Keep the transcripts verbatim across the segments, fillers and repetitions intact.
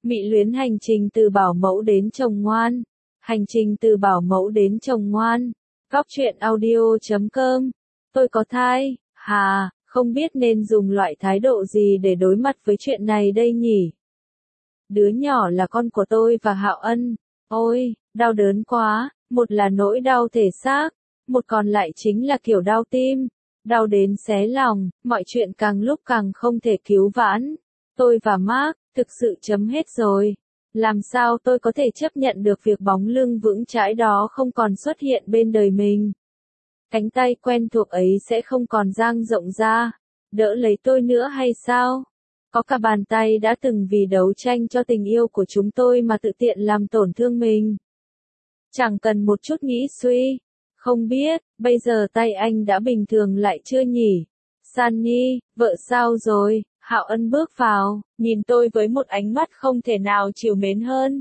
Mị luyến hành trình từ bảo mẫu đến chồng ngoan. Hành trình từ bảo mẫu đến chồng ngoan. Góc truyện audio chấm com. Tôi có thai, hà, không biết nên dùng loại thái độ gì để đối mặt với chuyện này đây nhỉ? Đứa nhỏ là con của tôi và Hạo Ân. Ôi, đau đớn quá, một là nỗi đau thể xác, một còn lại chính là kiểu đau tim. Đau đến xé lòng, mọi chuyện càng lúc càng không thể cứu vãn. Tôi và Mark, thực sự chấm hết rồi. Làm sao tôi có thể chấp nhận được việc bóng lưng vững chãi đó không còn xuất hiện bên đời mình? Cánh tay quen thuộc ấy sẽ không còn dang rộng ra, đỡ lấy tôi nữa hay sao? Có cả bàn tay đã từng vì đấu tranh cho tình yêu của chúng tôi mà tự tiện làm tổn thương mình. Chẳng cần một chút nghĩ suy. Không biết, bây giờ tay anh đã bình thường lại chưa nhỉ? Sunny, vợ sao rồi? Hạo Ân bước vào, nhìn tôi với một ánh mắt không thể nào trìu mến hơn.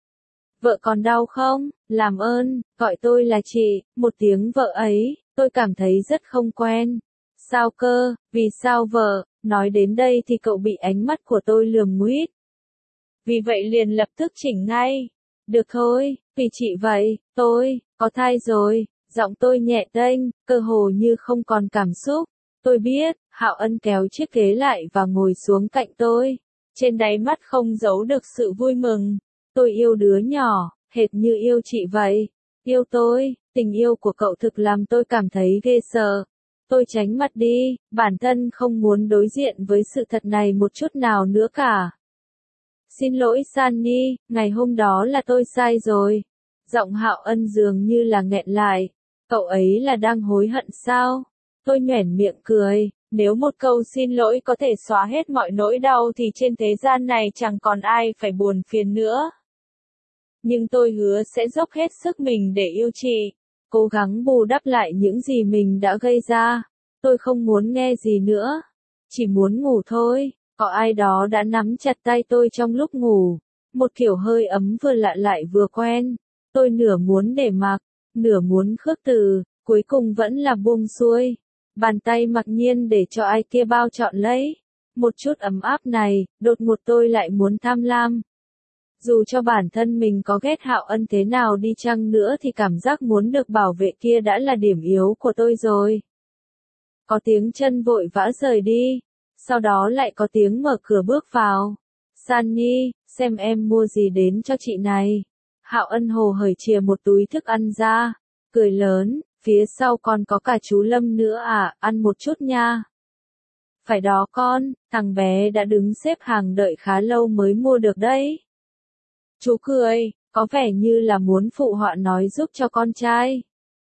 Vợ còn đau không? Làm ơn, gọi tôi là chị. Một tiếng vợ ấy, tôi cảm thấy rất không quen. Sao cơ? Vì sao vợ? Nói đến đây thì cậu bị ánh mắt của tôi lườm nguýt. Vì vậy liền lập tức chỉnh ngay. Được thôi, vì chị vậy, tôi, có thai rồi. Giọng tôi nhẹ tênh, cơ hồ như không còn cảm xúc. Tôi biết, Hạo Ân kéo chiếc ghế lại và ngồi xuống cạnh tôi. Trên đáy mắt không giấu được sự vui mừng. Tôi yêu đứa nhỏ, hệt như yêu chị vậy. Yêu tôi, tình yêu của cậu thực làm tôi cảm thấy ghê sợ. Tôi tránh mặt đi, bản thân không muốn đối diện với sự thật này một chút nào nữa cả. Xin lỗi Sunny, ngày hôm đó là tôi sai rồi. Giọng Hạo Ân dường như là nghẹn lại. Cậu ấy là đang hối hận sao? Tôi nhoẻn miệng cười, nếu một câu xin lỗi có thể xóa hết mọi nỗi đau thì trên thế gian này chẳng còn ai phải buồn phiền nữa. Nhưng tôi hứa sẽ dốc hết sức mình để yêu chị, cố gắng bù đắp lại những gì mình đã gây ra. Tôi không muốn nghe gì nữa, chỉ muốn ngủ thôi. Có ai đó đã nắm chặt tay tôi trong lúc ngủ, một kiểu hơi ấm vừa lạ lại vừa quen. Tôi nửa muốn để mặc, nửa muốn khước từ, cuối cùng vẫn là buông xuôi. Bàn tay mặc nhiên để cho ai kia bao trọn lấy. Một chút ấm áp này, đột ngột tôi lại muốn tham lam. Dù cho bản thân mình có ghét Hạo Ân thế nào đi chăng nữa thì cảm giác muốn được bảo vệ kia đã là điểm yếu của tôi rồi. Có tiếng chân vội vã rời đi, sau đó lại có tiếng mở cửa bước vào. Sunny, xem em mua gì đến cho chị này. Hạo Ân hồ hởi chìa một túi thức ăn ra, cười lớn, phía sau còn có cả chú Lâm nữa à, ăn một chút nha. Phải đó con, thằng bé đã đứng xếp hàng đợi khá lâu mới mua được đấy. Chú cười, có vẻ như là muốn phụ họa nói giúp cho con trai.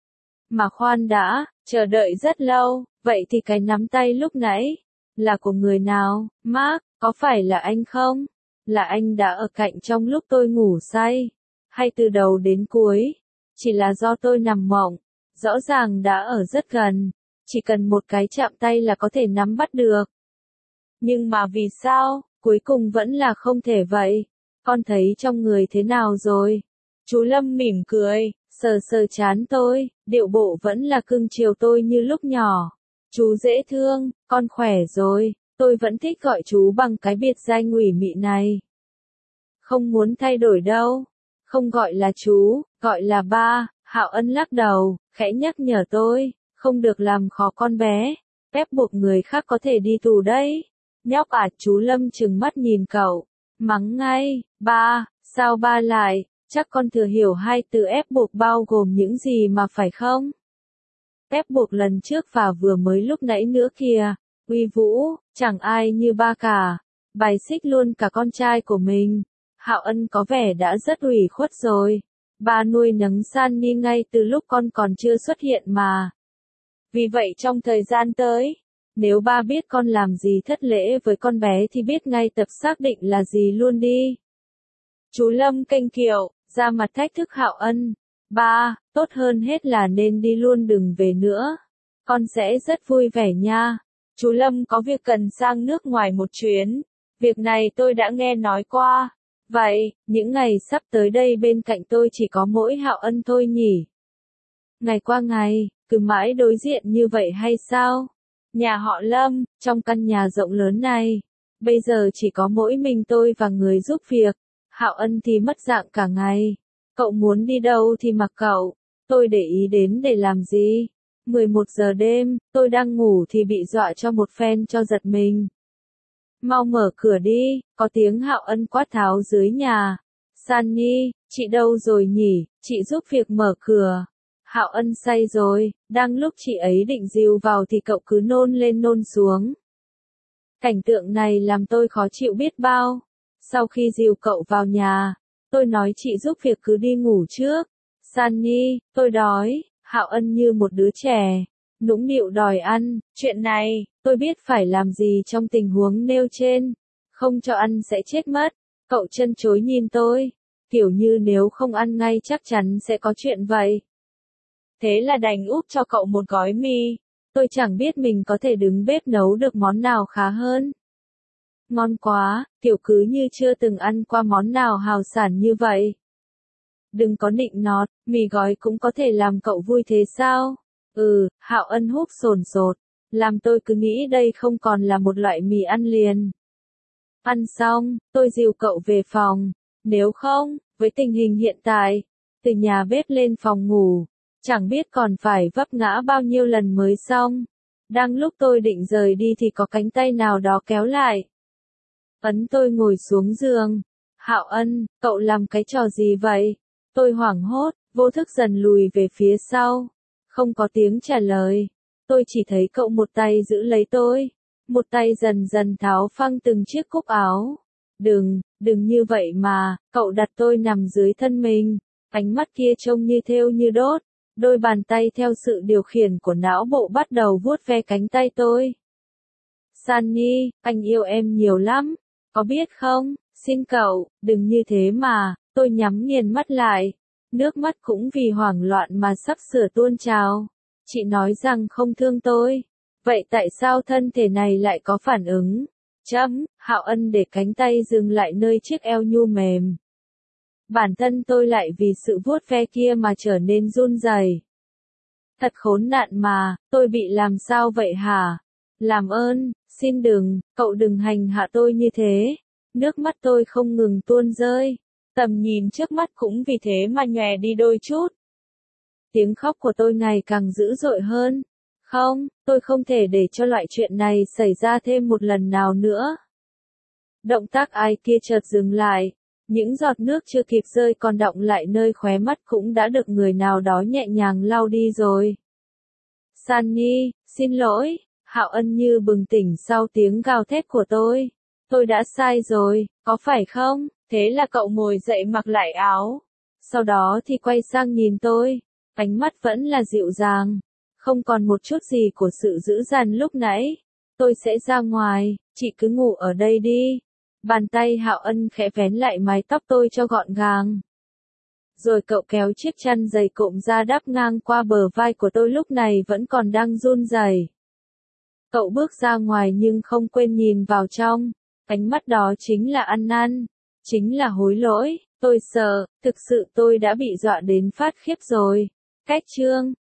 Mà khoan đã, chờ đợi rất lâu, vậy thì cái nắm tay lúc nãy, là của người nào? Mark, có phải là anh không? Là anh đã ở cạnh trong lúc tôi ngủ say? Hay từ đầu đến cuối? Chỉ là do tôi nằm mộng, rõ ràng đã ở rất gần, chỉ cần một cái chạm tay là có thể nắm bắt được. Nhưng mà vì sao, cuối cùng vẫn là không thể vậy? Con thấy trong người thế nào rồi? Chú Lâm mỉm cười, sờ sờ trán tôi, điệu bộ vẫn là cưng chiều tôi như lúc nhỏ. Chú dễ thương, con khỏe rồi, tôi vẫn thích gọi chú bằng cái biệt danh ủy mị này. Không muốn thay đổi đâu, không gọi là chú, gọi là ba. Hạo Ân lắc đầu, khẽ nhắc nhở tôi, không được làm khó con bé, ép buộc người khác có thể đi tù đấy. Nhóc à, chú Lâm trừng mắt nhìn cậu, mắng ngay, ba, sao ba lại, chắc con thừa hiểu hai từ ép buộc bao gồm những gì mà phải không? Ép buộc lần trước và vừa mới lúc nãy nữa kìa, uy vũ, chẳng ai như ba cả, bài xích luôn cả con trai của mình. Hạo Ân có vẻ đã rất ủy khuất rồi. Ba nuôi nấng Sunny ngay từ lúc con còn chưa xuất hiện mà. Vì vậy trong thời gian tới, nếu ba biết con làm gì thất lễ với con bé thì biết ngay tập xác định là gì luôn đi. Chú Lâm kênh kiệu, ra mặt thách thức Hạo Ân. Ba, tốt hơn hết là nên đi luôn đừng về nữa. Con sẽ rất vui vẻ nha. Chú Lâm có việc cần sang nước ngoài một chuyến. Việc này tôi đã nghe nói qua. Vậy, những ngày sắp tới đây bên cạnh tôi chỉ có mỗi Hạo Ân thôi nhỉ? Ngày qua ngày, cứ mãi đối diện như vậy hay sao? Nhà họ Lâm, trong căn nhà rộng lớn này, Bây giờ chỉ có mỗi mình tôi và người giúp việc. Hạo Ân thì mất dạng cả ngày. Cậu muốn đi đâu thì mặc cậu. Tôi để ý đến để làm gì? mười một giờ đêm, tôi đang ngủ thì bị dọa cho một phen cho giật mình. Mau mở cửa đi, có tiếng Hạo Ân quát tháo dưới nhà. Sunny, chị đâu rồi nhỉ? Chị giúp việc mở cửa. Hạo Ân say rồi, đang lúc chị ấy định dìu vào thì cậu cứ nôn lên nôn xuống. Cảnh tượng này làm tôi khó chịu biết bao. Sau khi dìu cậu vào nhà, tôi nói chị giúp việc cứ đi ngủ trước. Sunny, tôi đói. Hạo Ân như một đứa trẻ, nũng nịu đòi ăn. Chuyện này, tôi biết phải làm gì trong tình huống nêu trên. Không cho ăn sẽ chết mất. Cậu chân chối nhìn tôi, kiểu như nếu không ăn ngay chắc chắn sẽ có chuyện vậy. Thế là đành úp cho cậu một gói mì. Tôi chẳng biết mình có thể đứng bếp nấu được món nào khá hơn. Ngon quá, kiểu cứ như chưa từng ăn qua món nào hào sản như vậy. Đừng có nịnh nọt, mì gói cũng có thể làm cậu vui thế sao? Ừ, Hạo Ân húp sồn sột, làm tôi cứ nghĩ đây không còn là một loại mì ăn liền. Ăn xong, tôi dìu cậu về phòng. Nếu không, với tình hình hiện tại, từ nhà bếp lên phòng ngủ, chẳng biết còn phải vấp ngã bao nhiêu lần mới xong. Đang lúc tôi định rời đi thì có cánh tay nào đó kéo lại. Ấn tôi ngồi xuống giường. Hạo Ân, cậu làm cái trò gì vậy? Tôi hoảng hốt, vô thức dần lùi về phía sau. Không có tiếng trả lời. Tôi chỉ thấy cậu một tay giữ lấy tôi. Một tay dần dần tháo phăng từng chiếc cúc áo. Đừng, đừng như vậy mà, cậu đặt tôi nằm dưới thân mình. Ánh mắt kia trông như thêu như đốt. Đôi bàn tay theo sự điều khiển của não bộ bắt đầu vuốt ve cánh tay tôi. Sunny, anh yêu em nhiều lắm. Có biết không, xin cậu, đừng như thế mà. Tôi nhắm nghiền mắt lại. Nước mắt cũng vì hoảng loạn mà sắp sửa tuôn trào. Chị nói rằng không thương tôi. Vậy tại sao thân thể này lại có phản ứng? Chấm, Hạo Ân để cánh tay dừng lại nơi chiếc eo nhu mềm. Bản thân tôi lại vì sự vuốt ve kia mà trở nên run rẩy. Thật khốn nạn mà, tôi bị làm sao vậy hả? Làm ơn, xin đừng, cậu đừng hành hạ tôi như thế. Nước mắt tôi không ngừng tuôn rơi. Tầm nhìn trước mắt cũng vì thế mà nhòe đi đôi chút. Tiếng khóc của tôi ngày càng dữ dội hơn. Không, tôi không thể để cho loại chuyện này xảy ra thêm một lần nào nữa. Động tác ai kia chợt dừng lại. Những giọt nước chưa kịp rơi còn đọng lại nơi khóe mắt cũng đã được người nào đó nhẹ nhàng lau đi rồi. Sunny, xin lỗi. Hạo Ân như bừng tỉnh sau tiếng gào thét của tôi. Tôi đã sai rồi, có phải không? Thế là cậu ngồi dậy mặc lại áo. Sau đó thì quay sang nhìn tôi. Ánh mắt vẫn là dịu dàng. Không còn một chút gì của sự dữ dằn lúc nãy. Tôi sẽ ra ngoài, chị cứ ngủ ở đây đi. Bàn tay Hạo Ân khẽ vén lại mái tóc tôi cho gọn gàng. Rồi cậu kéo chiếc chăn dày cộm ra đắp ngang qua bờ vai của tôi lúc này vẫn còn đang run rẩy. Cậu bước ra ngoài nhưng không quên nhìn vào trong. Ánh mắt đó chính là ăn năn. Chính là hối lỗi. Tôi sợ, thực sự tôi đã bị dọa đến phát khiếp rồi. Cách chương